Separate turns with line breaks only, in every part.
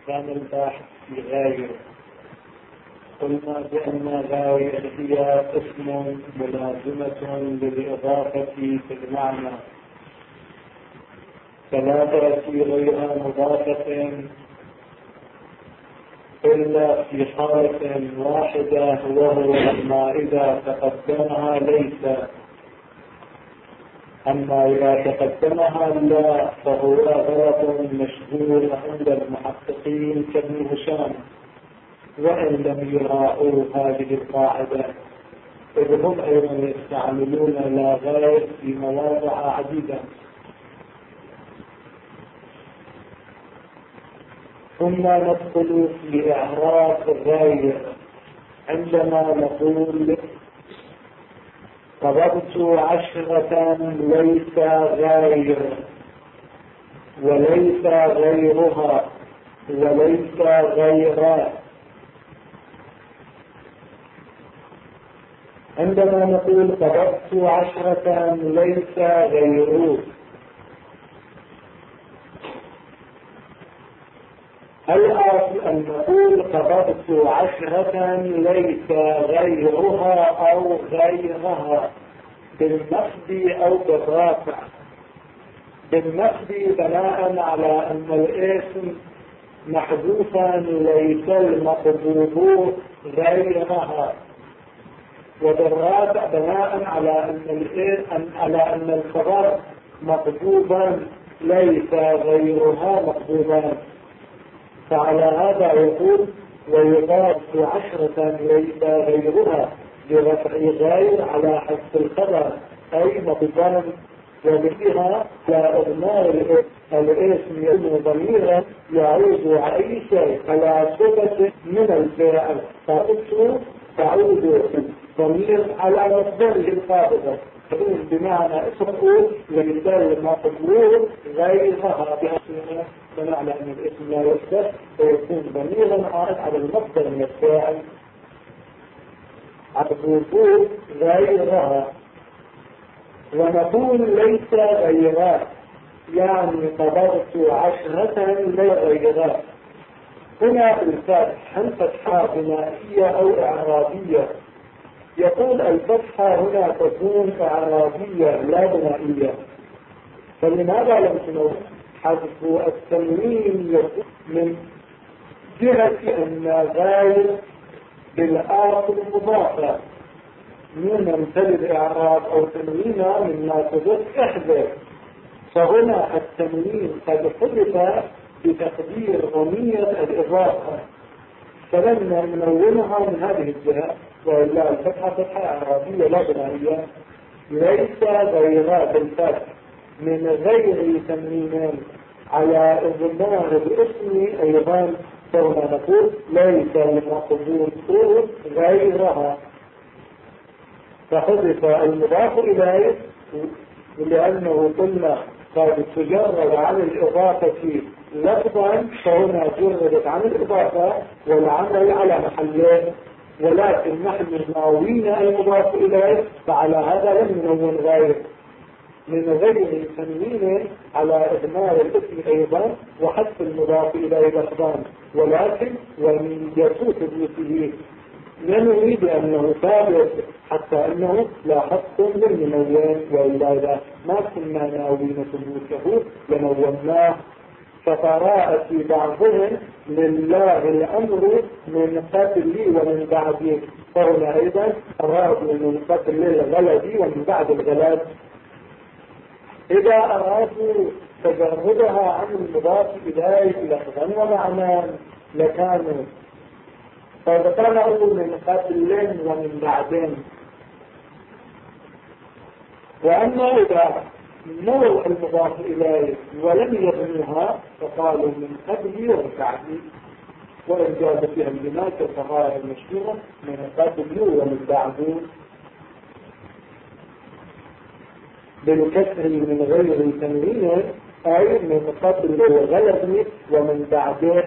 كان الباحث في غاية. قلنا بأن غاية هي اسم ملازمة للإضافة في المعنى، فلا تأتي غير مضافة إلا في حالة واحدة، وهو ما إذا تقدمها ليس. أما إذا تقدمها لا فهو غلط مشهور عند المحققين كابن هشام، وإن لم يراعوا هذه القاعدة، إذ هم أيضا يستعملون لا غير في مواضع عديدة. ثم ندخل في إعراب الغير عندما نقول قبضت 10 ليس غير، وليس غيرها، وليس غيرها. عندما نقول قبضت 10 ليس غيره، الأصل أن نقول قبضت 10 ليس غيرها أو غيرها، بالنصب أو بالرافع. بالنصب بناء على أن الاسم محذوفا ليس المقبوض غيرها، وبالرافع بناء على أن الخبر مقبوضا ليس غيرها مقبوضا. فعلى هذا يقول ويقال 10 ليس غيرها برفع غير على حذف الخبر أي مقبوضا، وبها لا إضمار الاسم يكون ضميرا يعود على أي شيء على صفة من الفعل، تعود ضمير على مصدره القابضة، بمعنى اسمه لمثال مقبول غيرها بأسمها، بمعنى أن الاسم لا يصدر ويكون ضميرا عائد على المصدر من الفاعل مقبول غيرها. ونقول ليس غيرها يعني قبضت 10 ليس غيرها. هنا الفتح هل فتحة بنائية أو إعرابية؟ يقول الفتحة هنا تكون إعرابية لا بنائية. فلماذا لم تنوع؟ حذف التنوين يكون من جهة أن غير بالآخر مضافة من امثل الإعراب أو تنوينها مما تضيف احذف، فهنا التنوين قد حدث بتقدير ضمير الإضافة، فلما ننونها من هذه الجهة. وإلا الفتحة فتحة إعرابية لا بنائية. ليس غيرها بالفتح من غير تنوين على إضمار الاسم أيضا، فهنا نقول ليس المقبول غيرها، فحذف المضاف إليه لأنه قلنا قد تجرد عن الإضافة لفظا، فهنا جردت عن الإضافة والعمل على محله، ولكن نحن ناوين المضاف إليه، فعلى هذا لم ننون غير من غير تنوين على إضمار الاسم أيضا وحذف المضاف إليه لفظا، ولكن ومن يسوس بيته ننوي بأنه ثابت حتى أنه لا حق للمنون، وإلا ما كنا ناوين ثبوته لنوناه. فقراءة بعضهم لله الأمر من قبل ومن بعد، فهنا أيضا أرادوا من قبل الغلب ومن بعد الغلب. إذا أرادوا تجردها عن المضاف إليه لفظا ومعنى لكانوا فذكروا من قبل ومن بعدين. وأما إذا نوع المضاف إليه ولم يبنوها فقالوا من قبل ومن بعد، وإن جاز فيها البناء كالصغائر المشهورة من قبل ومن بعد بالكسر من غير تنوين، أي من قبل وغلب ومن بعده.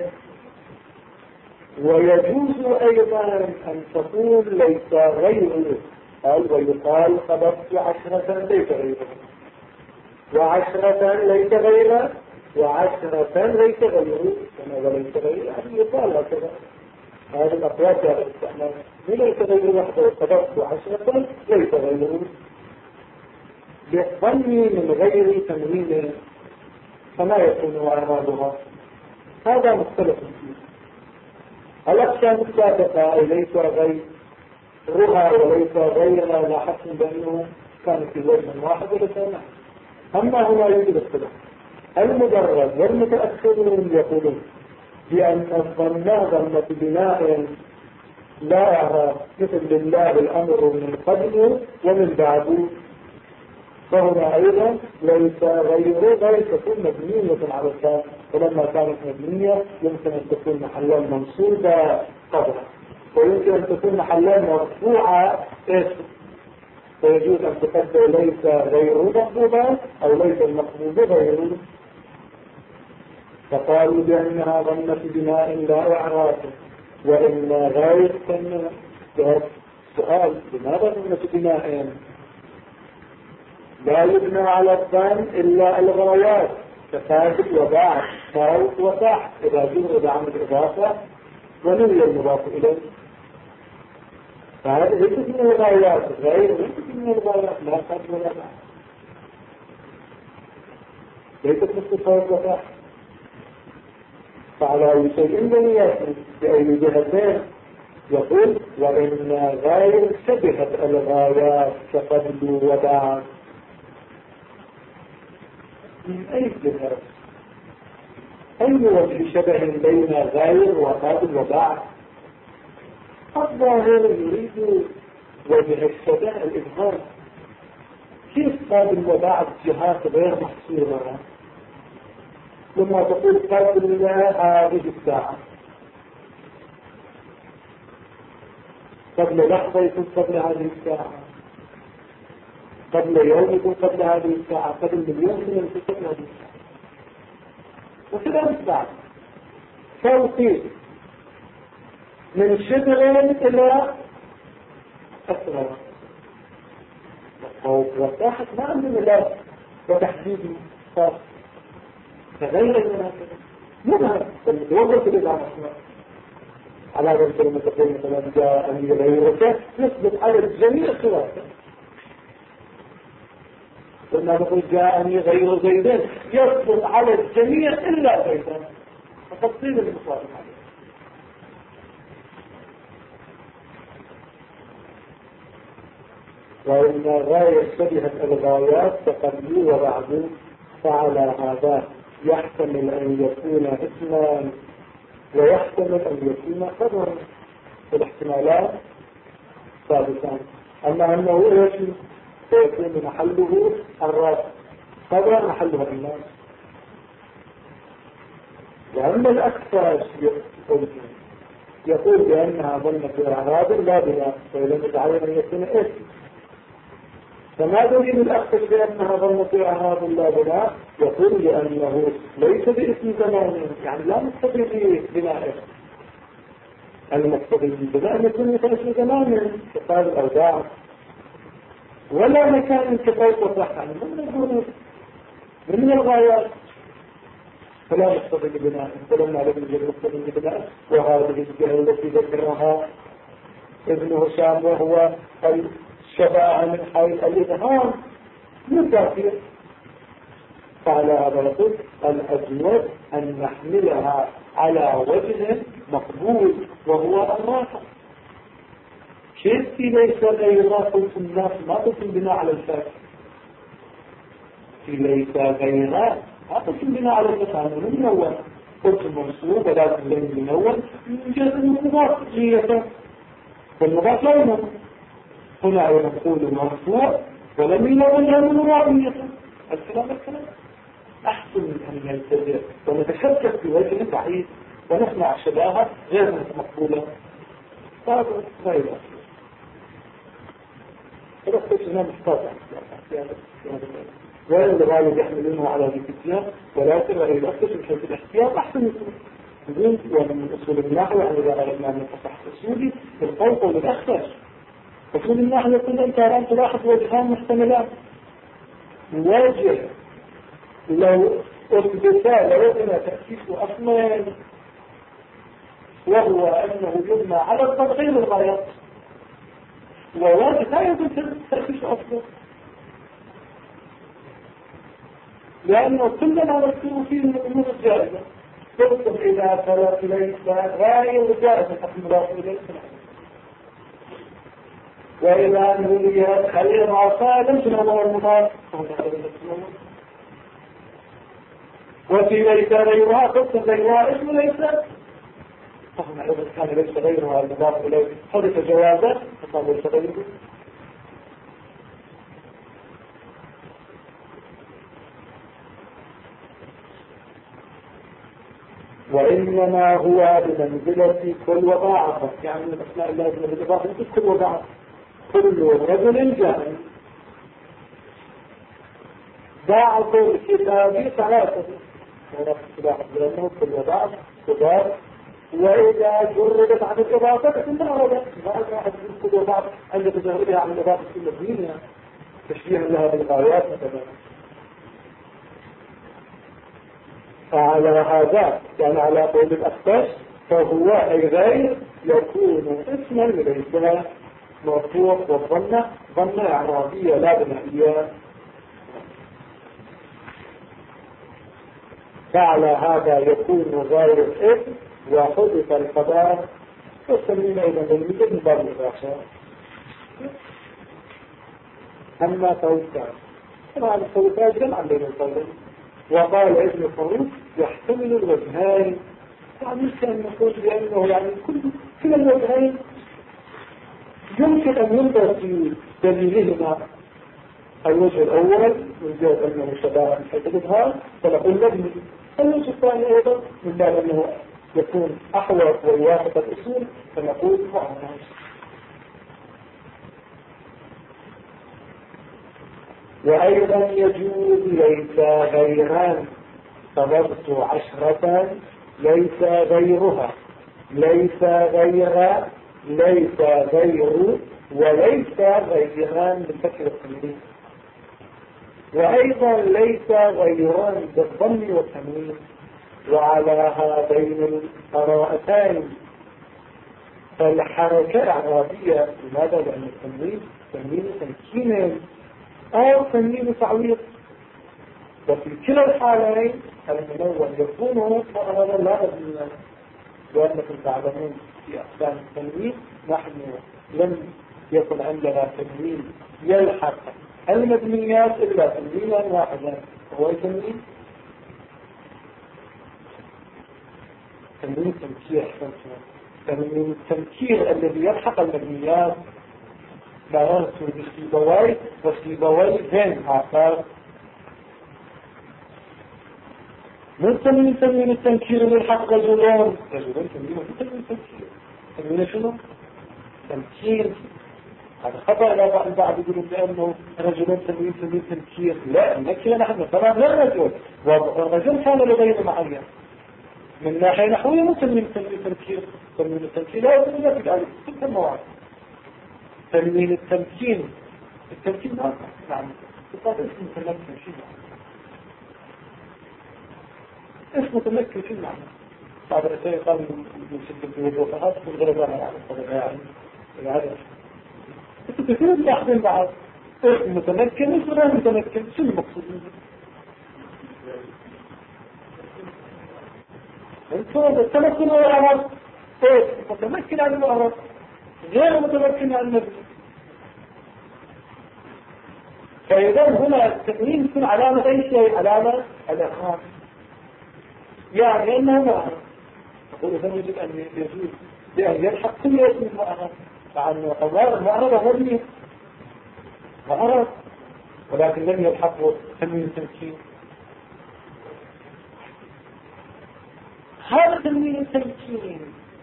ويجوز أيضا أن تقول ليس غيره، ويقال قبضت 10 ليس غيره، و10 ليس غيره، و10 ليس غيره كما وليس غيره يعني يقال هكذا. هذه الأقوال جاءت الاستعمال ليس غيره وحده وصدقت 10 ليس غيره بالظني من غير تنوين فما يكون إعرابها. هذا مختلف فيه. الأقسام السابقة ليس غيرها وليس غيرها لا حسن بأنه كان في وجه واحد ولسان. أما هنا يوجد اختلاف. المدرج والمتأخرون يقولون بأن الظن ظنة بناء لا إعراب مثل لله الأمر من قبل ومن بعد، فهنا أيضا ليس غير تكون مبنية على الفعل، ولما كانت مبنية يمكن أن تكون محلا منصوبة قبلها، ويمكن أن تكون محلا مرفوعة فيجوز أن تقدر ليس غير مقبوضة أو ليس المقبوض غير. فقالوا بأنها ظنة بناء لا إعراب وإن غير كان سؤال لماذا ظنة بناء لا يبنى على الظن إلا الغايات كفاجد وبعد فوق وتحت إذا جرد عن الإضافة ونوي المضاف إليه. فهذا ليست من الغايات غير ليست من الغايات لا فاجد ولا بعد ليست مثل فوق وتحت. فعلى شيء لم يأتي بأي جهتين يقول وإن غير شبهت الغايات كقبل وبعد. من أي جهة أي وجه شبه بين غير وقبل وبعد؟ الظاهر يريد وجه الشبه الإظهار. كيف قبل وبعد جهات غير محصورة؟ لما تقول قبل هذه الساعة قبل لحظة يكون قبل هذه الساعة، قبل يوم يكون قبل هذه الساعة، قبل مليون سنة يكون قبل هذه الساعة، وكذا بعد توقيت من شبه إلى أسرع وتحت ما عندنا لا وتحديد خاص تغير المناسبة منها المتوقف الإدعاء على ذلك لما تقول مثلا جاءني غيرك يثبت على الجميع سواء. لما نقول جاءني غير زيدين يثبت على الجميع إلا زيدين فتفصيل المصارف عليه. وإن غاية شبهت الغايات تقبلوا وبعدوا فعلى هذا يحتمل أن يكون اسما ويحتمل أن يكون خبرا والاحتمالات ثابتان. أما أنه يجب سيكون محله الرأس خبر محله الناس. وأما الأكثر يقول بأنها ظنة إعراب لا بناء فإذا يتعين أن يكون اسم. فما دليل الأكثر بأنها ظنة إعراب لا بناء؟ يقول لأنه ليس باسم زمان يعني لا مقتضي بناء. المقتضي بناء يكون باسم زمان كقال الأوضاع ولا مكان كفاية وصح يعني من الغايات فلا مقتضي بناء. فلما لم يجد مقتضي بناء وهذه الجهة التي ذكرها ابن هشام وهو الشفاعة من حيث الإظهار متأثير. فعلى هذا يقول الأجود أن نحملها على وجه مقبول وهو الراحة. كيف في ليس غيرها قلت الناس ما قلت بناء على الفاتح في ليس غيرها ما قلت بناء على الفاتح من أول قلت المنصوب ولكن لم ينول من جهة المضاف جية والمضاف لا ينول. هنا نقول مرفوع ولم ينول هذا المضافية. الكلام أحسن من أن يلتزم ونتشكك في وجه بعيد ونسمع شباهة غير مقبولة. هذا غير هذا استثناء محتاج غير الغالب يحملونه على الاتجاه ولكن غير الأكثر من حيث الاحتياط أحسن يكون ومن أصول النحو يعني إذا أردنا أن نتصح أصولي بالقوة والأخفش. أصول النحو يقول أنت الآن تلاحظ وجهان محتملات. واجه لو والمثال وزن تأسيس أصلا، وهو أنه يبنى على التغيير الغاية، وواجب لا يمكن تأسيس أصلا، لأنه كلنا نذكر فيه من الأمور الجائزة. تذكر إذا فلت ليس غير جائزة مضاف إليه، وإذا نريد خليل عصا لم تنظر المضاف، وفي ليس غيرها تذكر غيرها اسم ليس، فهنا إذا كان ليس غيرها المضاف إليه حدث جوازا فقال ليس غيره. وإنما هو بمنزلة كل وضاعة، يعني من أسماء الله بالإضافة كل وضاعة، كل رجل جاهل. ضاعف الكتاب ثلاثة، هناك اصطلاح لأنه كل وضاعة كتاب، وإذا جردت عن الإضافة فإنها أرادت ما أحد كل وضاعة عند تجردها عن الإضافة في المدينة تشبيها لها بالغايات مثلا. فعلى هذا يعني على قول الأخفاش فهو أي غير يكون اسما ليس مرفوع والظنة ظنة إعرابية لا بنائية. فعلى هذا يكون غير اسم وحدث الخبر وسمينا إذا بالمثل من باب الإضافة. أما توسع طبعا التوسع جمع بين القولين. وقال ابن خروج يحتمل الوجهين، يعني كان نقول بأنه يعني كل الوجهين يمكن أن ينظر في دليلهما. الوجه الأول من جهة أنه شباب من حيث الإظهار فنقول مبني. الوجه الثاني أيضا من باب أنه يكون أحوط ويوافق الأصول فنقول مؤنث. وأيضا يجوز ليس غيران، فضبط 10 ليس غيرها، ليس غير، ليس غير، وليس غيران بالفكر التنوين. وأيضا ليس غيران بالضم والتنوين. وعلى هذين القراءتين فالحركة إعرابية. لماذا؟ لأن التنوين تنوين تمكين أو تنوين تعويض، وفي كلا الحالين المنون يكون مؤنثا لا مبنيا. وأنكم تعلمون في أقسام التنوين نحن لم يكن عندنا تنوين يلحق المبنيات إلا تنوينا واحدا، هو تنوين تمكير. تنوين التمكير الذي يلحق المبنيات لا يرسل بسيبوي وسيبوي ذين آخر. من تنوين التمكير اللي يلحق رجلان تنوين التمكير. تنوين شنو؟ تمكير. هذا خطأ. لا بعض يقولون بأنه رجلان تنوين تمكير. لا، نكير نحن طبعا غير رجل، والرجل كان لغير معين من ناحية نحوية. مو تنوين تمكير. تنوين التمكير لا يوجد عليه كل المواعيد. تنوين التمكين ما نعم يقال اسم متمكن شيء اسم متمكن شيء معنى. بعض الرسائل قال يسد الوضوءات والغرباء يعني الطبيعي يعني هذا كثير يأخذون بعض اسم متمكن اسم غير متمكن. شو المقصود منه؟ انتو التمكن هو الأمر ايه متمكن عن الأمر غير متمكن عن النبي. فإذا هنا التنوين يكون علامة أي شيء، علامة الإخراج، يعني أنه مؤنث. نقول إذا يجب أن يجوز بأن يلحق كل اسم المؤنث، مع أنه قرار المؤنث هو مين؟ مؤنث، ولكن لم يلحقه تنوين التمكين. هذا تنوين التمكين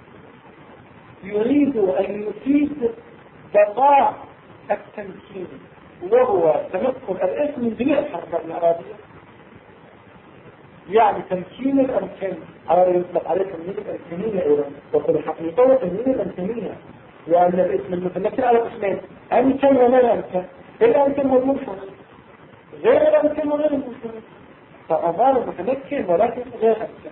يريد أن يفيد بقاء التمكين، وهو تمكن الاسم من جميع الحركات الإعرابية. يعني تمكين الأمكان على يطلق عليه تنوين الأمكانية أيضا، وفي الحقيقة تنوين الأمكانية، لأن الاسم المتمكن على قسمين: أمكن وغير أمكن. الأمكن هو المنفصل، غير الأمكن وغير المنفصل. فأمر متمكن ولكن غير أمكن.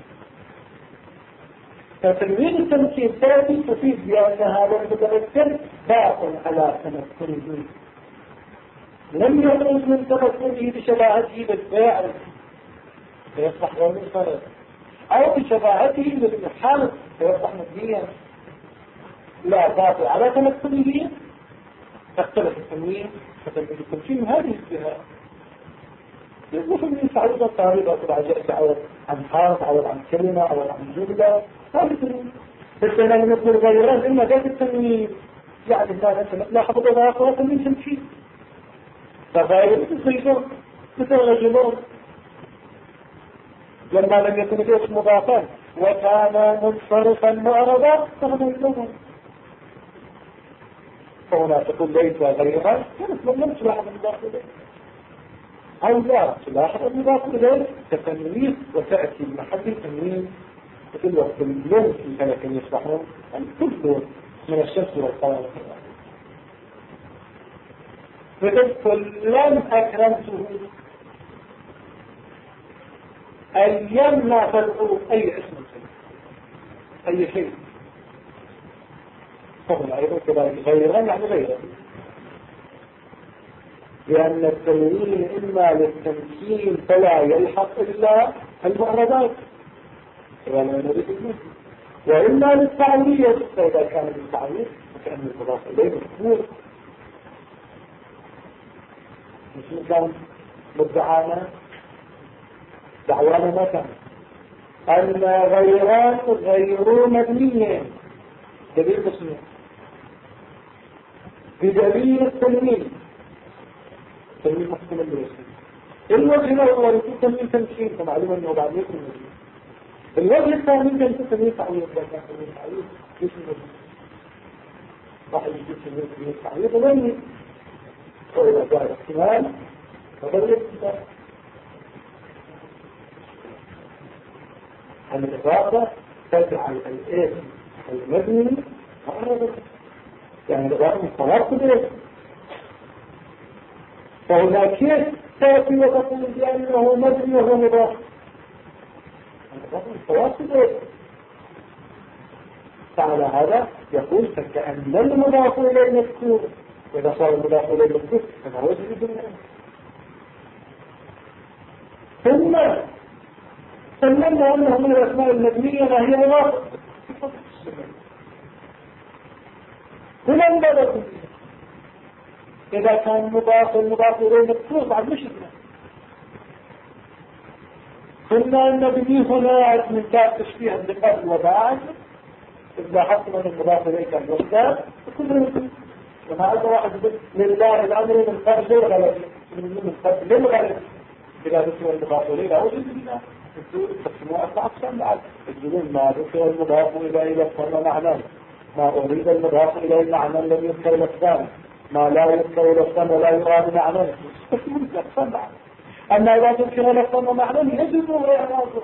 فتنوين التمكين تأتي تفيد بأن هذا المتمكن باطل على تمكنه، لم يخرج من تمكنه بشباهته بالبيع فيصبح غير منفرد، أو بشباهته بالمحال فيصبح مبنيا. لا، باطل على تمكنه تختلف التنوين فتنوين التمكين هذه الجهات. يصبح من تعرض الطريقة العجائز تعرض عن حرف أو عن كلمة أو عن جملة، هذا التنوين. بس أنا نقول غيران إما ذات التنوين يعني لا لاحظ إضافة تنوين تمكين فغير مثل رجلون لما لم يكن الاسم مضافا وكان منصرفا معرضا فهو يلوم. فهنا تقول ليس غيرها لم تلاحظ المضاف اليه او لا تلاحظ المضاف اليه كتنوين وتاتي محل التنوين مثل وقت اللون في فلك يصبحون كله من الشمس والقمر. فتقول لم اكرمته أيام ما تدعو أي اسم أي شيء فهنا أيضا كذلك غيرا يعني غيرا، لأن التنوين إما للتمكين فلا يلحق إلا المعرضات وإما للتعويض، فإذا كان للتعويض فكأن المضاف إليه مذكور مثل كان مدعانا دعوانا ما كان أن غيران غير مبنيين دليل مسلم بدليل التنوين تنوين محكم الاسم. الوجه الأول يكون تنوين تمكين فمعلوم أنه بعد يكون مبني. الوجه الثاني يكون تنوين تعويض لكن تنوين تعويض اسم مبني راح يجيب تنوين تعويض مبني وإذا جاء احتمال فبدل الاحتمال. الإضافة تجعل الاسم المبني معرضا يعني الإضافة مستمر بالاسم. فهنا كيف تأتي وتقول بأنه مبني وهو مضاف؟ الإضافة مستمر بالاسم. فعلى هذا يقول فكأن المضاف إليه مذكور، وإذا صار المضاف إليه مذكور فما هو جديد منه. ثم سلمنا أنه من الأسماء المبنية ما هي مضافة هنا البدل. إذا كان مضاف المضاف إليه مذكور بعد مشكلة. قلنا أن مبني هنا من باب تشبيه بالقبل وبعد إذا حصل من المضاف إليه كان مصدر فكل ممكن. وهذا واحد لله الأمر من قبل للغلب من قبل للغلب إذا ذكر المضاف إليه لا وجد لله تقسموا أربع أقسام بعد الجنون ما ذكر المضاف إليه لفظا معنى ما أريد المضاف إليه معنى لم يذكر لفظا ما لا يذكر لفظا ولا يراد معنى تقسموا أقسام بعد. أما إذا ذكر لفظا ومعنى يجب إعراضه.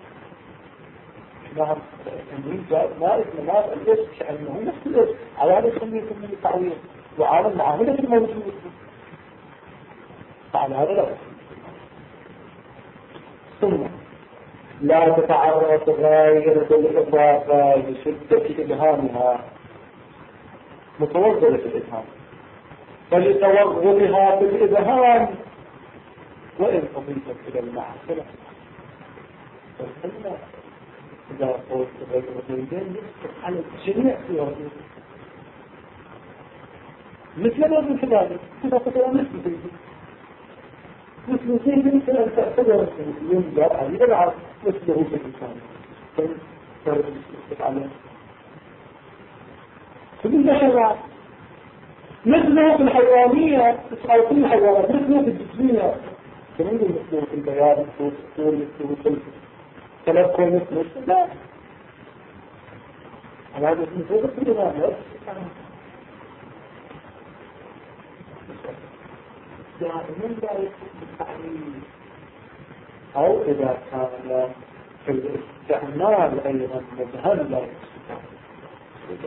نعم التنوين ما اسم ما الاسم كأنه نفس الاسم على هذا يسميه من التعويض وعلى المعاملة الموجودة فعلى هذا لا. ثم لا تتعرض غير بالإضافة لشدة إبهامها متوغلة الإبهام فلتوغلها بالإبهام وإن أضيفت إلى المعصرة فإن إذا قلت غير الزوجين يفتح على الجميع في وجود مثل الوزن كذلك إذا تقول مثل زيد مثل أن تعتبر ينجر عليه بالعرض مثله في الإنسان فإن عليه فبالله شرع مثله في الحيوانية أو في الحيوانات مثله في الجسمية كمان مثله في البيان مثله في الطول مثله في التلقى مثله لا على هذا مثله في الإمام دائما لا يكون التعليم أو إذا كان في الاستعمال أيضا مذهب لا يكون.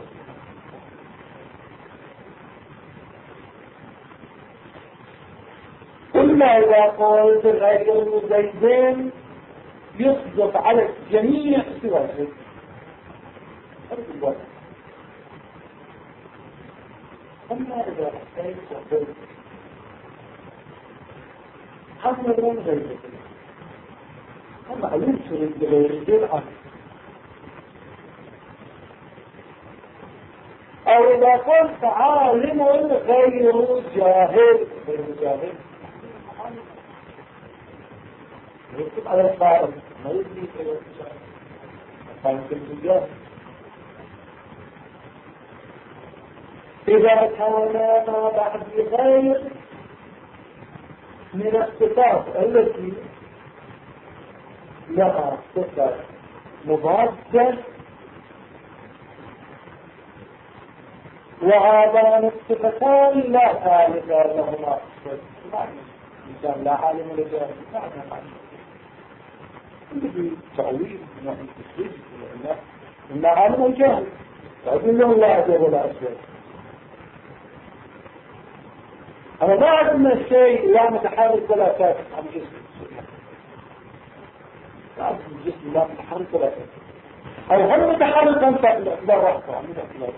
كل إلا إذا قلت غير زيدين يصدق على الجميع سوى زيد. أما إذا أحتاج وقلت حمل غير زيد أما علمت غير زيد عنه، أو إذا قلت عالم غير جاهل، غير جاهل يكتب على الفارق ما يدري فارق الجاهل. إذا كان ما بعد غير من الصفات التي لها صفة مضادة وهذان الصفتان لا ثالث لهما، الإنسان لا عالم ولا جاهل، في تعويض من التسويق إلا عالم وجاهل، فأقول له لا أجاب ولا أسود. أنا ما أعلم الشيء لا متحرك ولا ساكن عن جسم، لا أعلم الجسم لا متحرك ولا ساكن، أو هل متحرك أنت بالرحمة عن الأخلاق.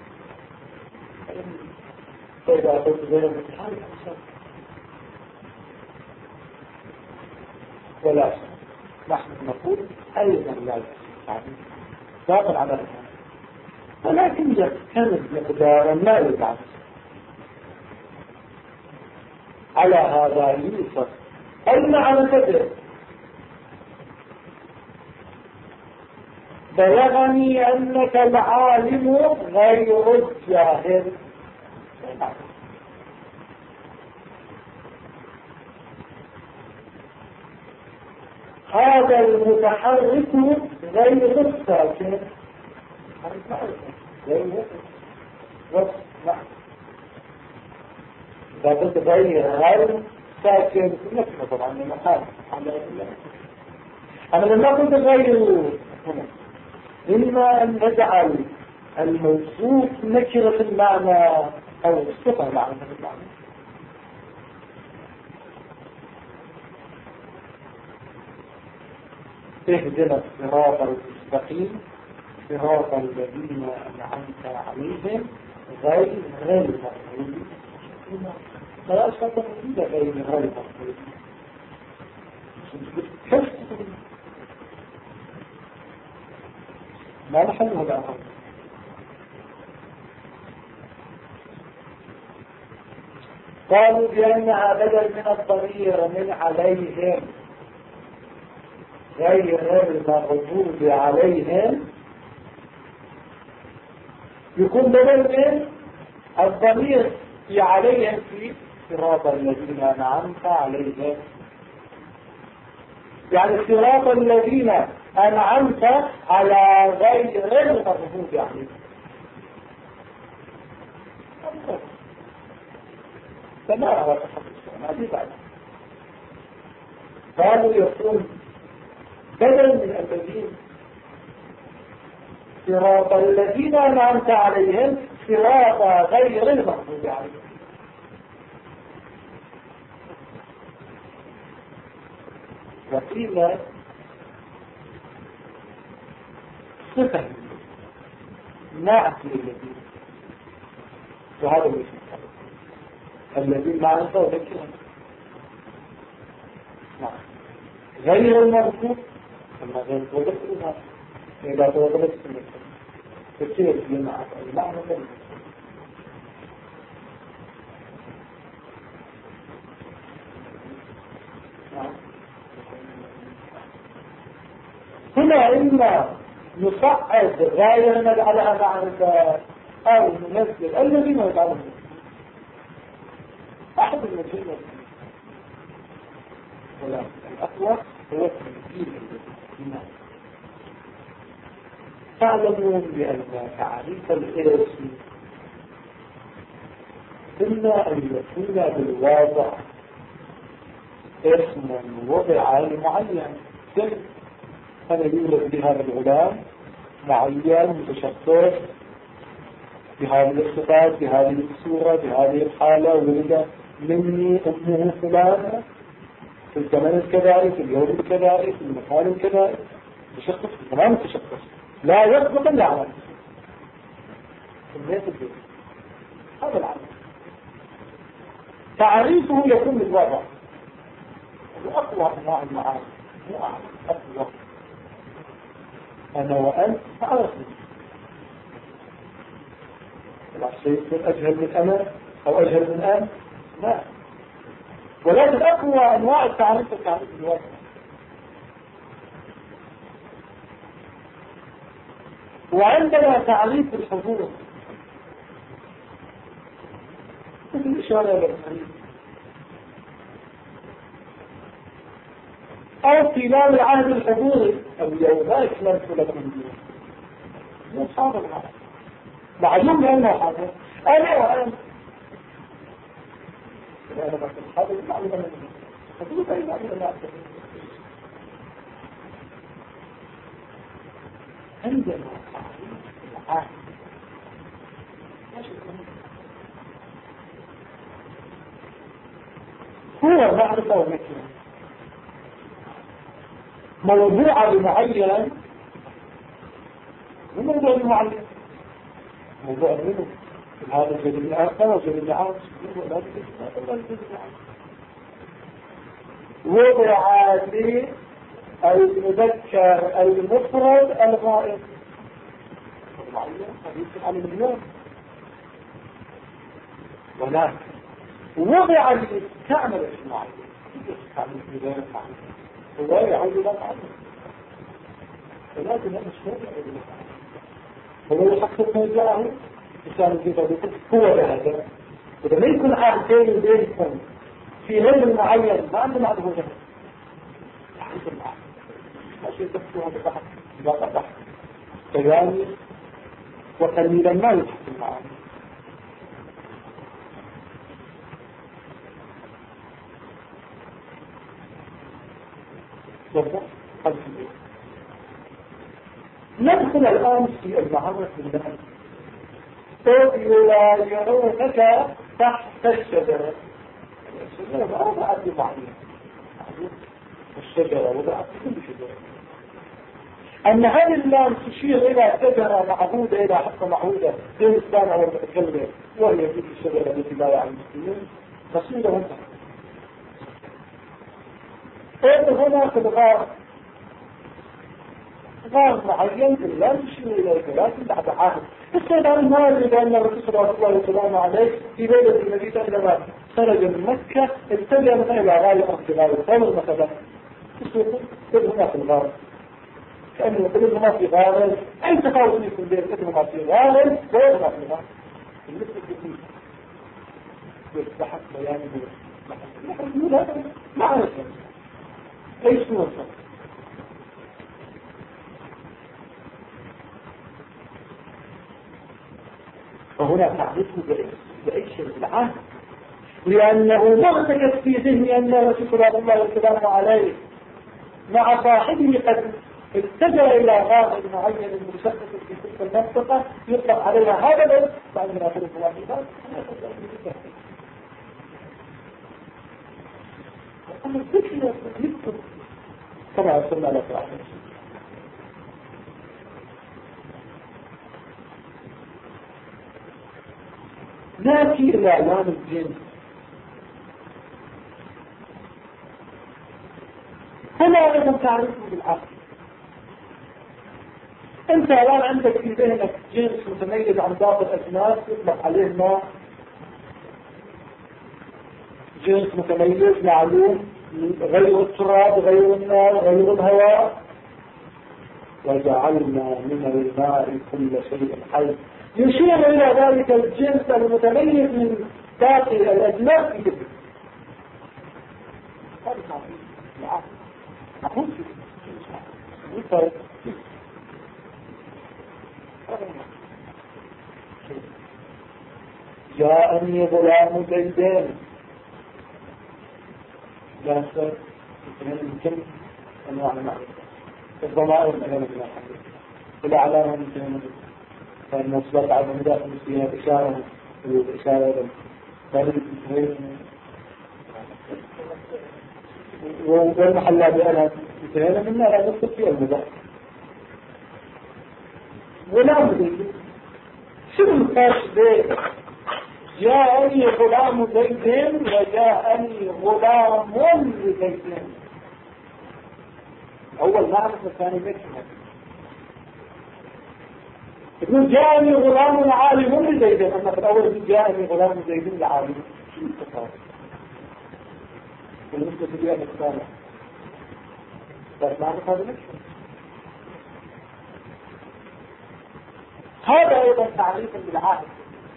فإذا قلت غير متحرك ولا شيء، نحن نقول أيضا لا يستعمل باطل على الإنسان، ولكن كانت مقدارا لا يتعب. على هذا يوصف المعنى كذب. بلغني أنك العالم غير الجاهل. هذا المتحرك غير الساكن، غير إذا قلت غير ساكن نفسه طبعا المحال. أنا لما قلت غير إما أن نجعل الموصوف نكرة المعنى أو الصفة معنى المعنى. اهدنا الصراط المستقيم صراط الذين أنعمت عليهم غير المغضوب لا أشهد أن غير المغضوب. ما نحله الآخر. قالوا بأنها بدل من الضمير من عليهم غير المغضوب عليهم، يكون بدل من الضمير في عليهم في صراط الذين أنعمت عليهم، يعني صراط الذين أنعمت على غير المغضوب عليهم. فما على تحدث ما دي بعد. قالوا يكون بدل من الذين صراط الذين أنعمت عليهم صراط غير المغضوب عليهم. وقيل صفة نعت للذين، وهذا الاسم الذين معنى وذكرهم غير المغضوب أما غير وذكرها إذا توضبت تسير لمعنى المعنى هنا إما نصعد غير نجعلها معرفة أو ننزل الذين يجعلهم أحد المجلة. الأقوى هو تنزيل الإيمان. تعلمون بأن تعريف الاسم إما أن يكون بالواضع اسم وضع لمعين، أنا يولد بهذا الغلام معين متشخص بهذه الصفات بهذه الصورة بهذه الحالة، ولد مني أمه فلانة في الزمن الكذلك، في اليوم الكذلك، في المكان الكذلك، تشخص تمام التشخص لا يسبق إلا على البيت البيت. هذا العمل تعريفه يكون بالوضع وأقوى أنواع المعارف مو أقوى. أنا وأنت تعرفني الشيء يكون أجهل من أنا أو أجهل من أنت لا، ولكن أقوى أنواع التعريف التعريف بالوضع. وعندنا تعريف الحضور مثل الإشارة للحديث أو خلال العهد الحضوري اليوم لا أكملت لكم دين من أصحاب العهد معلوم لأنه حاضر أنا وأنت أنا بس الحاضر معلوم أنه حضور أي معلوم أنه عندنا العهد هو معرفة ومكنة موضوع بمعين وموضوع بمعين موضوع منه هذا الجديد الآخر وجديد العام وضع لي المذكر المفرد الغائب المعين حديث عن المليون ولكن وضع ليستعمل اجتماعي يستعمل في غير المعين هو يعود الى المعين ولكن هذا مش هو يحقق ما جاءه يساهم في ذلك هو هذا إذا ما يكون عهد بيني وبينكم في علم معين ما عنده معه جهد يحقق المعين ماشي تفسير هذا بحث لا بحث تجاني وقليلا ما يحقق المعين ندخل الآن في المعرفة بالله يلايرونك تحت الشجرة الشجرة وضعت بمعين الشجرة وضعت كل شجرة أن هذه اللام تشير إلى شجرة معهودة إلى حقة معهودة زي الإنسان أو المتكلم وهي تلك الشجرة التي لا يعني المسلمين تصير هم هنا في الغار غار معين لا يشير إليك لكن بعد عهد السيدان المالي لأن الرسول صلى الله عليه وسلم عليه في ليلة المدينة عندما خرج من مكة ابتدأ من إلى غاية أرض الثمر مثلا كل هنا في الغار كأنه كل هنا في غار أي تفاوت يكون بين كل هنا في غار وغير هنا في غار بالنسبة للجديد بحث بياني بحث ما عرفت ايش هو الفرق فهنا تعرفه بأي شيء بالعهد لأنه معتقد في ذهني أن الرسول صلى الله عليه وسلم عليه مع صاحبه قد اتجه إلى غار معين مشخص في تلك المنطقة يطلق عليها هذا الاسم بعد ما يأخذ الواحدات أما الذكر يكتب كما أرسلنا لك رحمة ناتي إلى إعلام الجنس هنا أيضا تعرفه بالعقل أنت الآن عندك في ذهنك جنس متميز عن باقي الأجناس يطلق عليه ما جنس متميز معلوم غير التراب غير النار غير الهواء وجعلنا من الماء كل شيء حي يشير إلى ذلك الجنس المتميز من باقي الأجناس في جسمه هذا تعريف جاءني غلام زيدان لا أسأل يمكن أنواع المعرفة الضمائر مثلا من الحديث الأعلام مثلا فالنصبات على المداخل فيها إشارة والإشارة فهذه والمحلى بأنا انتهينا منها لا نصف فيها المضاف غلام زيد. شنو الفرق بين جاءني غلام زيد وجاءني غلام لزيد؟ أول معرفة الثاني مكمل. يقول جاءني غلام عالم لزيد، أما في الأول جاءني غلام زيد لعالم. شو التفاوت؟ بالنسبة لي أنا الثاني بس معرفة هذا مكمل. هذا أيضا تعريف بالعهد،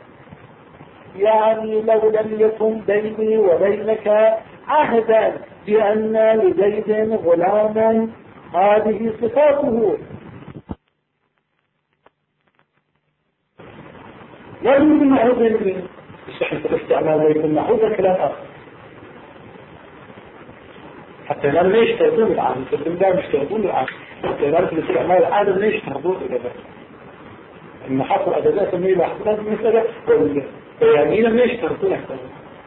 يعني لو لم يكن بيني وبينك عهدا بأن لزيد غلاما هذه صفاته لا يمكن المعهود منه استعمال زيد المعهود كلام آخر حتى لا يشترطون العهد، لا يشترطون العهد حتى لا الاستعمال العهد لا يشترطون العهد إن حصل أدلات الميلة أحسن المسألة والبيانين ما يشترطون أحسن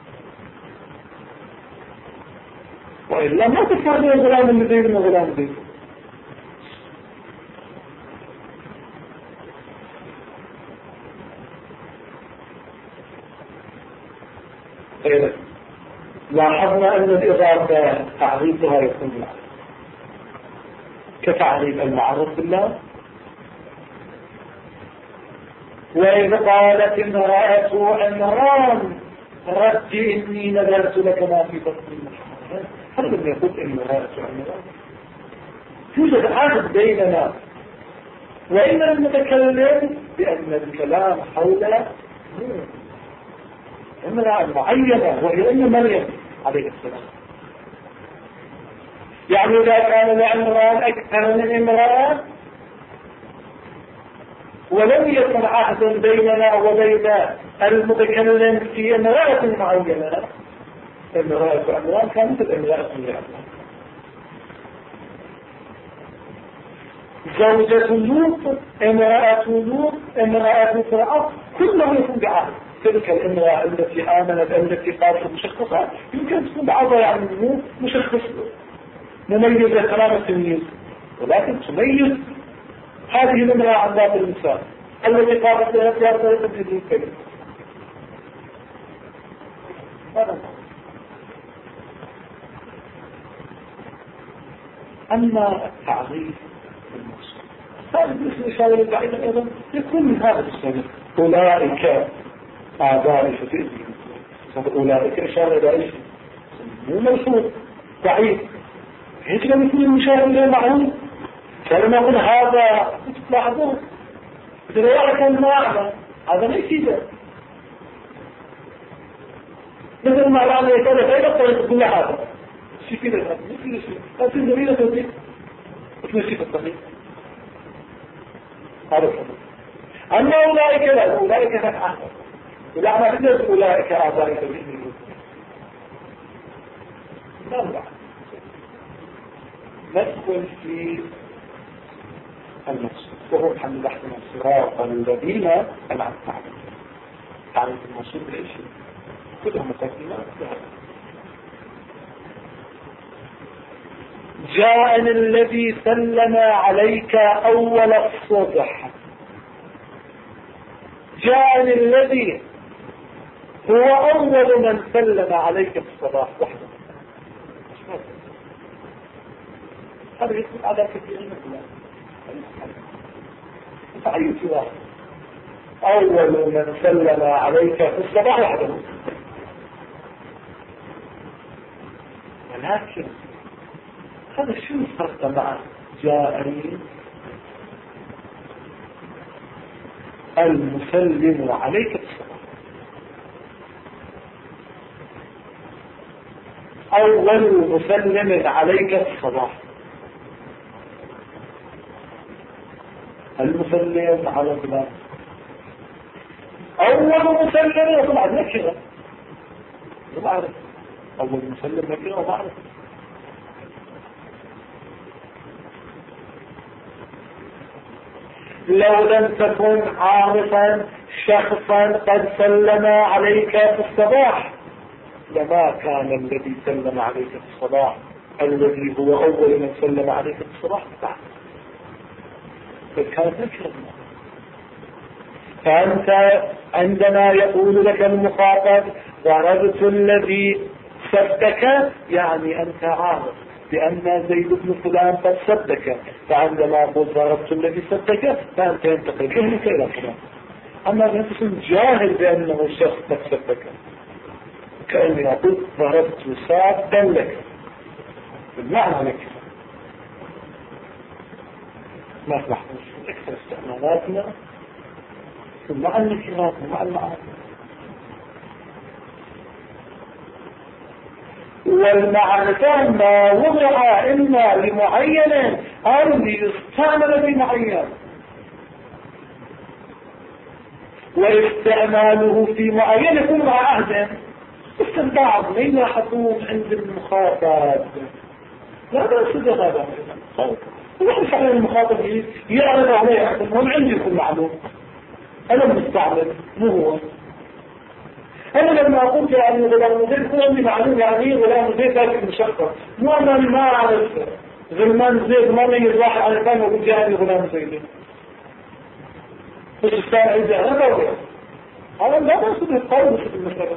وإلا ما تفعل غلام المدير من غلام المدير. لاحظنا أن الإضافة تعريفها يكون معه كتعريف المعروف بالله. وإذ قالت امرأة عمران رب إني نذرت لك ما في بطني محررا، هل لم يقل امرأة عمران؟ يوجد عهد بيننا وإننا نتكلم بأن الكلام حول امرأة معينة وهي أم مريم عليه السلام. يعني إذا كان لعمران أكثر من امرأة ولم يكن عهد بيننا وبين المتكلم في امرأة معينة، امرأة عمران كانت الامرأة عمران. زوجة لوط، امرأة لوط، امرأة فرعون، كلهم يكون بعهد. تلك الامرأة التي آمنت التي قالت مشخصة يمكن تكون بعضها يعني مشخص مميزة كلام التمييز، ولكن تميز هذه الامرأة عن ذات النساء الذي قالت لها في طريقة جديد كلمة. أما التعريف بالموصول هذا الاسم إشارة للبعيدة أيضا يكون من هذا السبب أولئك أعداء فتئذي، أولئك إشارة إلى إيش؟ مو موصول بعيد، هيك لم يكون المشاهد إليه معهم. فلما يقول هذا تلاحظون إذا واحد كان معنى هذا ما يفيده، مثل ما معنى يكاد فائدة طريقة كل هذا شيء كده هذا مثل شيء لكن جميلة توضيح مثل شيء في الطريق هذا الحدث. أما أولئك لا، أولئك نفعه ولا ما تدرس أولئك أعضائك بإذن الله لا ندخل في المقصود وهو الحمد لله صراط الذين أنعمت عليهم. تعرف المقصود بالإيش؟ كلهم مقدمات. جاءني الذي سلم عليك أول الصبح. جاءني الذي هو أول من سلم عليك في الصباح وحده. هذا يكون على كثير من الله فأي سواء أول من سلم عليك في الصباح وحده. ولكن هذا شو الفرق مع جاءني المسلم عليك في الصباح؟ أول مسلم عليك في الصباح، المسلم على فلان أول مسلم يطلع نكرة ومعرفة. أول مسلم نكرة ومعرفة. لو لم تكن عارفا شخصا قد سلم عليك في الصباح لما كان الذي سلم عليك في الصباح الذي هو أول من سلم عليك بالصباح بعد، فكانت نكرة. فأنت عندما يقول لك المخاطب ضربت الذي سبك، يعني أنت عارف بأن زيد بن فلان قد سبك، فعندما قلت ضربت الذي سبك فأنت ينتقل كلمة إلى فلان. أما أن تكون جاهل بأنه الشخص قد سبك، كأني أقول ضربت سابا لك بالمعنى لك. ما تلاحظون أكثر استعمالاتنا مع النكرات ومع المعارف. والمعرفة ما وضع إلا لمعين أو ليستعمل بمعين، واستعماله في معين يكون مع عهد استنباط. ما يلاحظون عند المخاطب لا بأس هذا ويحرص على المخاطب يعرض عليه المهم عندي يكون معلوم. أنا مستعمل مو هو. أنا لما أقول يعني غلام زيد يكون عندي معلوم يعني غلام زيد ذاك المشقة، مو أنا ما أعرف غلمان زيد ما ميز واحد على الثاني وأقول جاءني غلام زيد مش الثاني إذا أنا بقول هذا لا أقصد القول في المسألة.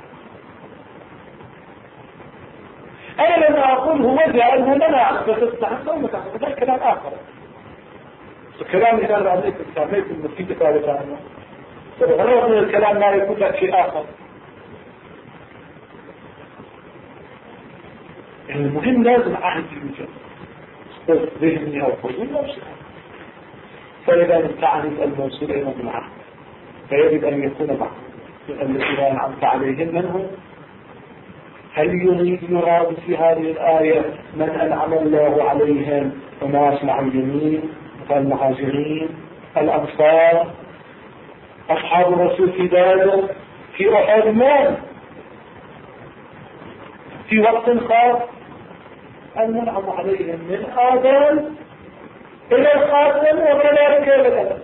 أنا لما أقول هو جاء هو لا أعرف بس استحق أو متعرف هذا كلام آخر. الكلام إذا أنا عليك استعملت المفيد ثالث عنه غلط من الكلام ما يكون لك شيء آخر. المهم لازم عهد يوجد ذهني أو حضور أو شيء. فإذا أنت تعرف الموصول أيضا بالعهد فيجب أن يكون معه. الذي لا أنعمت عليهم من هم؟ هل يراد في هذه الآية من أنعم الله عليهم وناس معينين كالمهاجرين الأنصار أصحاب الرسول في بدر في أحد من في وقت خاص المنعم عليهم من آدم إلى الخاتم وكذلك إلى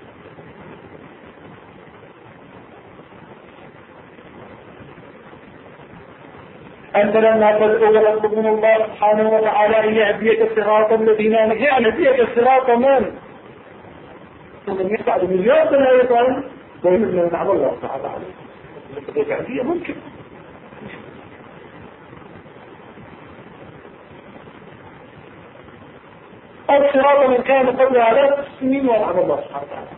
أنت لما تدعو وتطلب من الله سبحانه وتعالى أن يهديك صراط الذين يهديك صراط من يسعد مليون سنة أيضا ويمكن أن نعمل الله تعالى عليه هي ممكن. أو صراط من كان قبل 1000 سنين ونعمل الله سبحانه وتعالى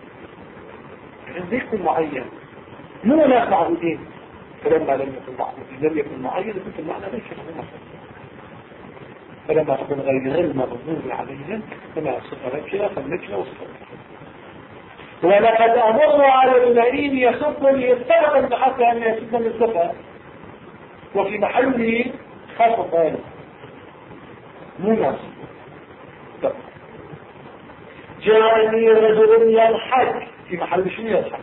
عندك معين مو ناس معبودين. فلما لم يكن معين كنت المعنى ليس له مثل. فلما تكون غير المغضوب عليهم فما صفة نكرة فالنكرة والصفة. ولقد أمر على الذين يسبني اتفقا بحث أن يسبني الصفة وفي محله خاصة ثاني مو ناس. جاءني رجل يضحك في محل شنو يضحك؟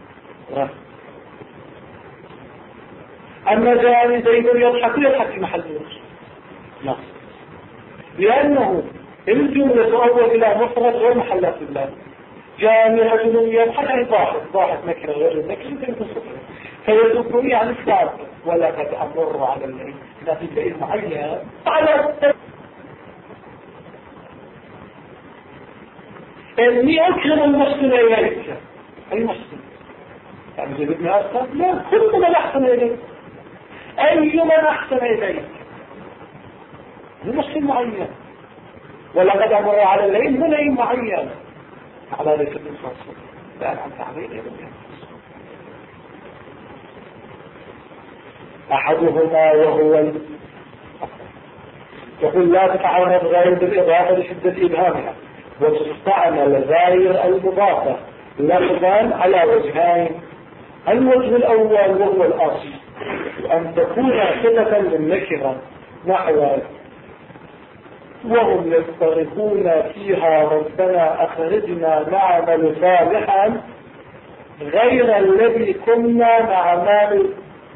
أما جاءني زيد يضحك في محل نص لأنه الجملة أول إلى مفرد غير محلات الله. جاءني رجل يضحك يعني ضاحك نكرة غير النكرة فيذكرني عن السابق. ولقد أمر على الليل لكن شيء معين على إني أكرم المحسن إليك. أي محسن؟ يعني زيد بن أسلم؟ لا كل من أحسن إليك. أي من أحسن إليك المحسن معين. ولقد أمر على الليل من أي معين على ليس بالخاصة لا أنعمت عليه أحدهما وهو يقول لا تتعرض غير بالإضافة لشدة إبهامها وتستعمل غير المضافة لفظا على وجهين. الوجه الأول وهو الأصل أن تكون صفة للنكرة نحو وهم يستغرقون فيها ربنا أخرجنا نعمل صالحا غير الذي كنا نعمل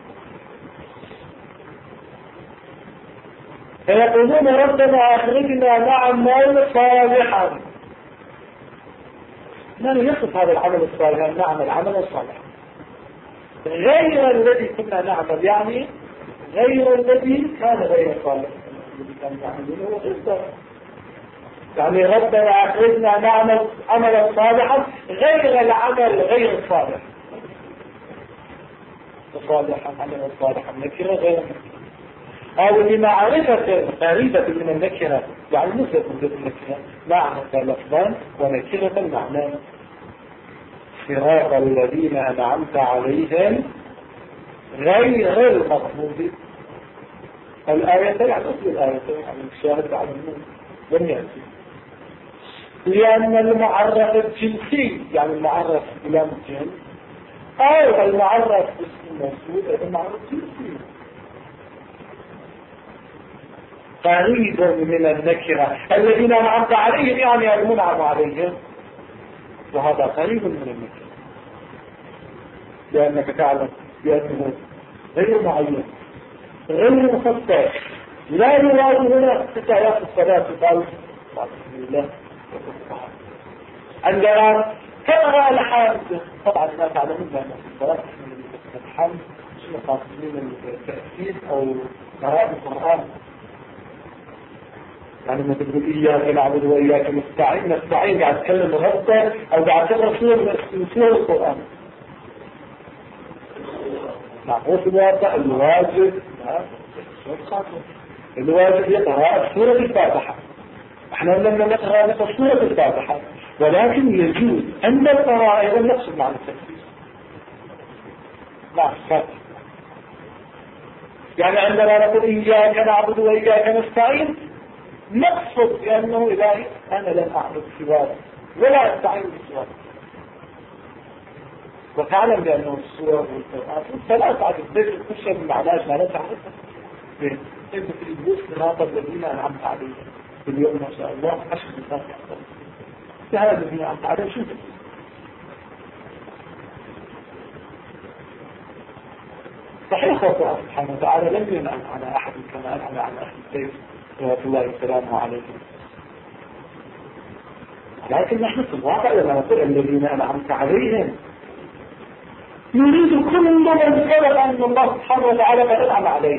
فيقولون ربنا أخرجنا نعمل صالحا. من يصف هذا العمل الصالح نعمل عملا صالحا غير الذي كنا نعمل يعني غير الذي كان غير صالح. الذي كانوا يعملونه هو غير. يعني ربنا أخرجنا نعمل عملا صالحا غير العمل غير الصالح. صالحا عملا صالحا نكرة غير أو لمعرفة قريبة من النكرة، يعني نسبة من النكرة معنى لفظان ونكرة معنى. صراط الذين أنعمت عليهم غير المغضوب. الآية يعني أصل الآية يعني الشاهد على النور لم يأتي، لأن المعرف الجنسي يعني المعرف بلا الجنس أو المعرف باسم الموصول هذا معرف جنسي قريب من النكرة. الذين أنعمت عليهم يعني المنعم عليهم، وهذا قريب من النكرة لأنك تعلم بأنه غير معين غير مخصص. لا يراد هنا ستايات الصلاة قال بسم الله عندنا كما الحمد. طبعا لا تعلمون أن الصلاة من الحمد شيء خاص من التأكيد أو قراءة القرآن. يعني ما تقول إياك نعبد وإياك نستعين، نستعين قاعد تكلم ربك أو قاعد تقرأ سورة القرآن. نعم هو في الواقع الواجب يقرأ سورة الفاتحة. احنا لما نقرأ سورة الفاتحة، ولكن يجوز أن نقرأ أيضا نقصد مع التكفير. نعم فاتح. يعني عندما نقول إياك نعبد وإياك نستعين نقصد بأنه إلهي أنا لن أعبد سواك ولا أستعين بسواك. وتعلم بأنه السورة والقرآن ثلاث عدد ذكر كل شيء من معناش ما لا تعرفه. انت في الجزء صراط الذين أنعمت عليهم في اليوم ما شاء الله 10 دقائق في هذا الذين أنعمت عليهم شو تقول؟ صحيح الله سبحانه وتعالى لم ينعم على أحد كما أنعم على أهل البيت صلوات الله وسلامه عليهم. لكن نحن في الواقع لما نقول الذين أنعمت عليهم يريد كل من سبب أن الله سبحانه وتعالى قد أنعم عليه.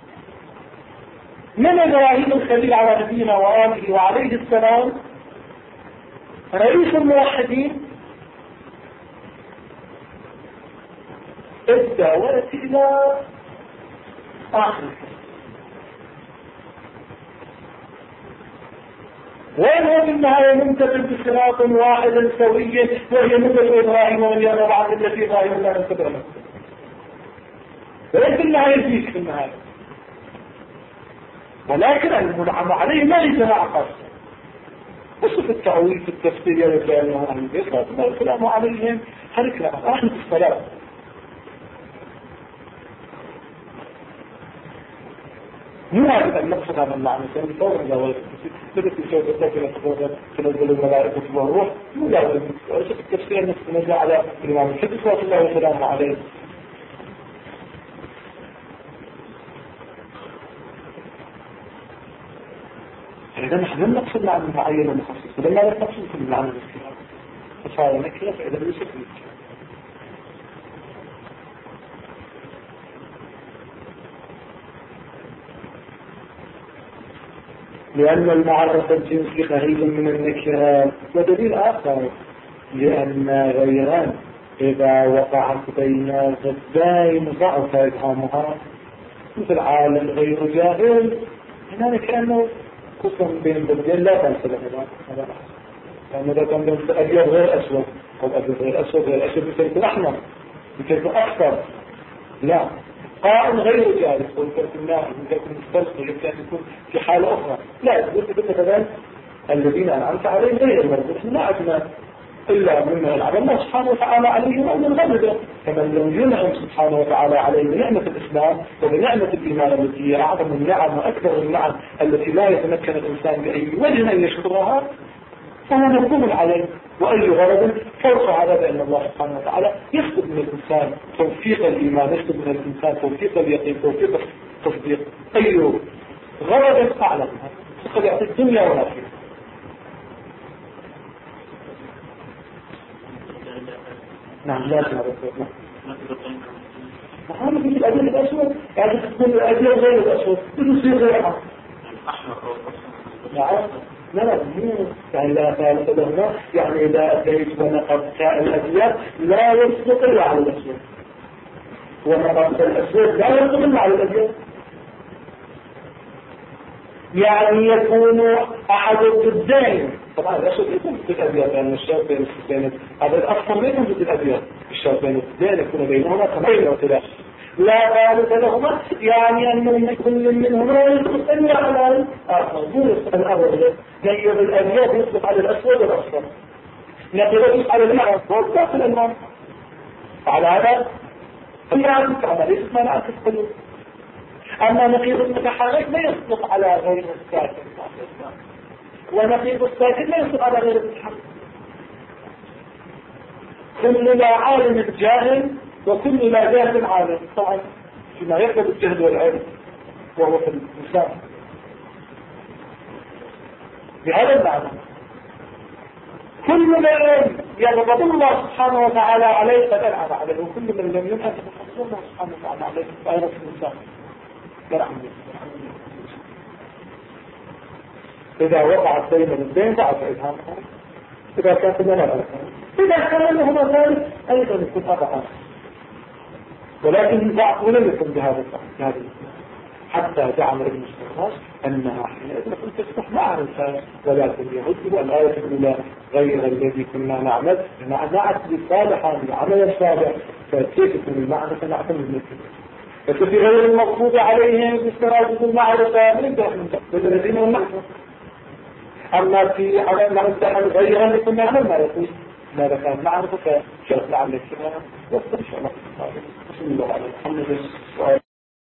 من إبراهيم الخليل على نبينا وآله وعليه السلام رئيس الموحدين الدعوة إلى آخر وهو بالنهاية منتبه بصراط واحد سوي وهي مثل إبراهيم واليوم بعد التي إبراهيم لا ننتبه له. وليس النهاية فيك في النهاية، ولكن المنعم عليه ما ليس معقص. وصف التأويل في التفسير يرجع أنه أهل البيت والسلام عليهم هلك رحمة الصلاة. مو هذا المقصد هذا المعنى كان بطور الجواب بدأت تسوي بالتأكيد تنزل الملائكة والروح مو لازم. وصف التفسير نفسه نزع على الإمام الحديث صلى الله وسلم عليه. إذا نحن لم نقصد معنى معين ومخصص ولما لا نقصد في المعنى الاستيعاب فصار نكرة فإذا ليس فيه. لأن المعرف الجنسي قريب من النكرات. ودليل آخر لأن غيران إذا وقعت بين ضدين ضعف إبهامها مثل عالم غير جاهل هنا كأنه قسم بين ضدين لا تنسى لهذا. يعني إذا كان بين أبيض غير أسود أو أبيض غير أسود غير أسود مثل يكون أحمر مثل يكون أخضر لا قائم غير جالس ويكون نائم ويكون مستلقي يمكن أن يكون في حالة أخرى. لا يقول مثلا الذين أنعمت عليهم غير المرضى لا أجنى إلا مما يلعب الله سبحانه وتعالى عليهم أو من غيره. فمن لم ينعم سبحانه وتعالى عليه بنعمة الإسلام وبنعمة الإيمان التي هي أعظم النعم وأكثر النعم التي لا يتمكن الإنسان بأي وجه أن يشكرها فهو مظلوم عليه. وأي غرض فوق هذا بأن الله سبحانه وتعالى يسلب من الإنسان توفيق الإيمان، يسلب من الإنسان توفيق اليقين، توفيق التصديق. أي غرض أعلى فقد يعطي الدنيا وما فيها. نعم لا تعرف. نحن في الأديان الأسود يعني تكون الأديان غير الأسود تصير غيرها لا يعني لا ثالث لهما، يعني إذا أتيت ونقض الأبيض لا يصدق إلا على الأسود، ونقض الأسود لا يصدق إلا على الأبيض. يعني يكون أحد الضدين، طبعا الأسود يكون ضد الأبيض، لأن الشرط بين الضدين هذا الأصل ما يكون ضد الأبيض، الشرط بين الضدين يكون بينهما تميز واختلاف. لا ثالث لهما يعني أن كل منهما يصدق إلا على الآخر، مو يصدق الأول، نقيض الأبيض يصدق على الأسود والأصفر، نقيض يصدق على الأحمر والباقي الألوان. على هذا يعني تعمل اسمه لا تدخل. أما نقيض المتحرك لا يصدق على غير الساكن، ونقيض الساكن لا يصدق على غير المتحرك. كل لا عالم جاهل وكل لا جاهل عالم، طبعا فيما يقبل الجهل والعلم وهو في الإنسان بهذا المعنى. كل من يغضب الله سبحانه وتعالى عليه قد أنعم عليه، وكل من لم ينعم فقد الله سبحانه وتعالى عليه غير الإنسان. إذا وقعت بين الدين ضعف إلهامها، إذا كانت لنا الألفان، إذا كان لهما ذلك أيضا يكون أضعف، ولكن ضعف ولم يكن بهذا الضعف. حتى جعل ابن السراج أنها حينئذ تفتح معرفة ولكن يهد الآية الأولى غير الذي كنا نعمل نعت بالصالحة بالعمل الصالح، فكيف يكون المعرفة نعتمد مثل ففي غير المقصود عليهم باستراجة المعرفة من داخل الذين هم معرفة. أما في على المعرفة غير الذي كنا نعمل ما يقول ماذا كان معرفة فشرط لعل الكلام وصل إن شاء الله. بسم الله عليه الحمد لله.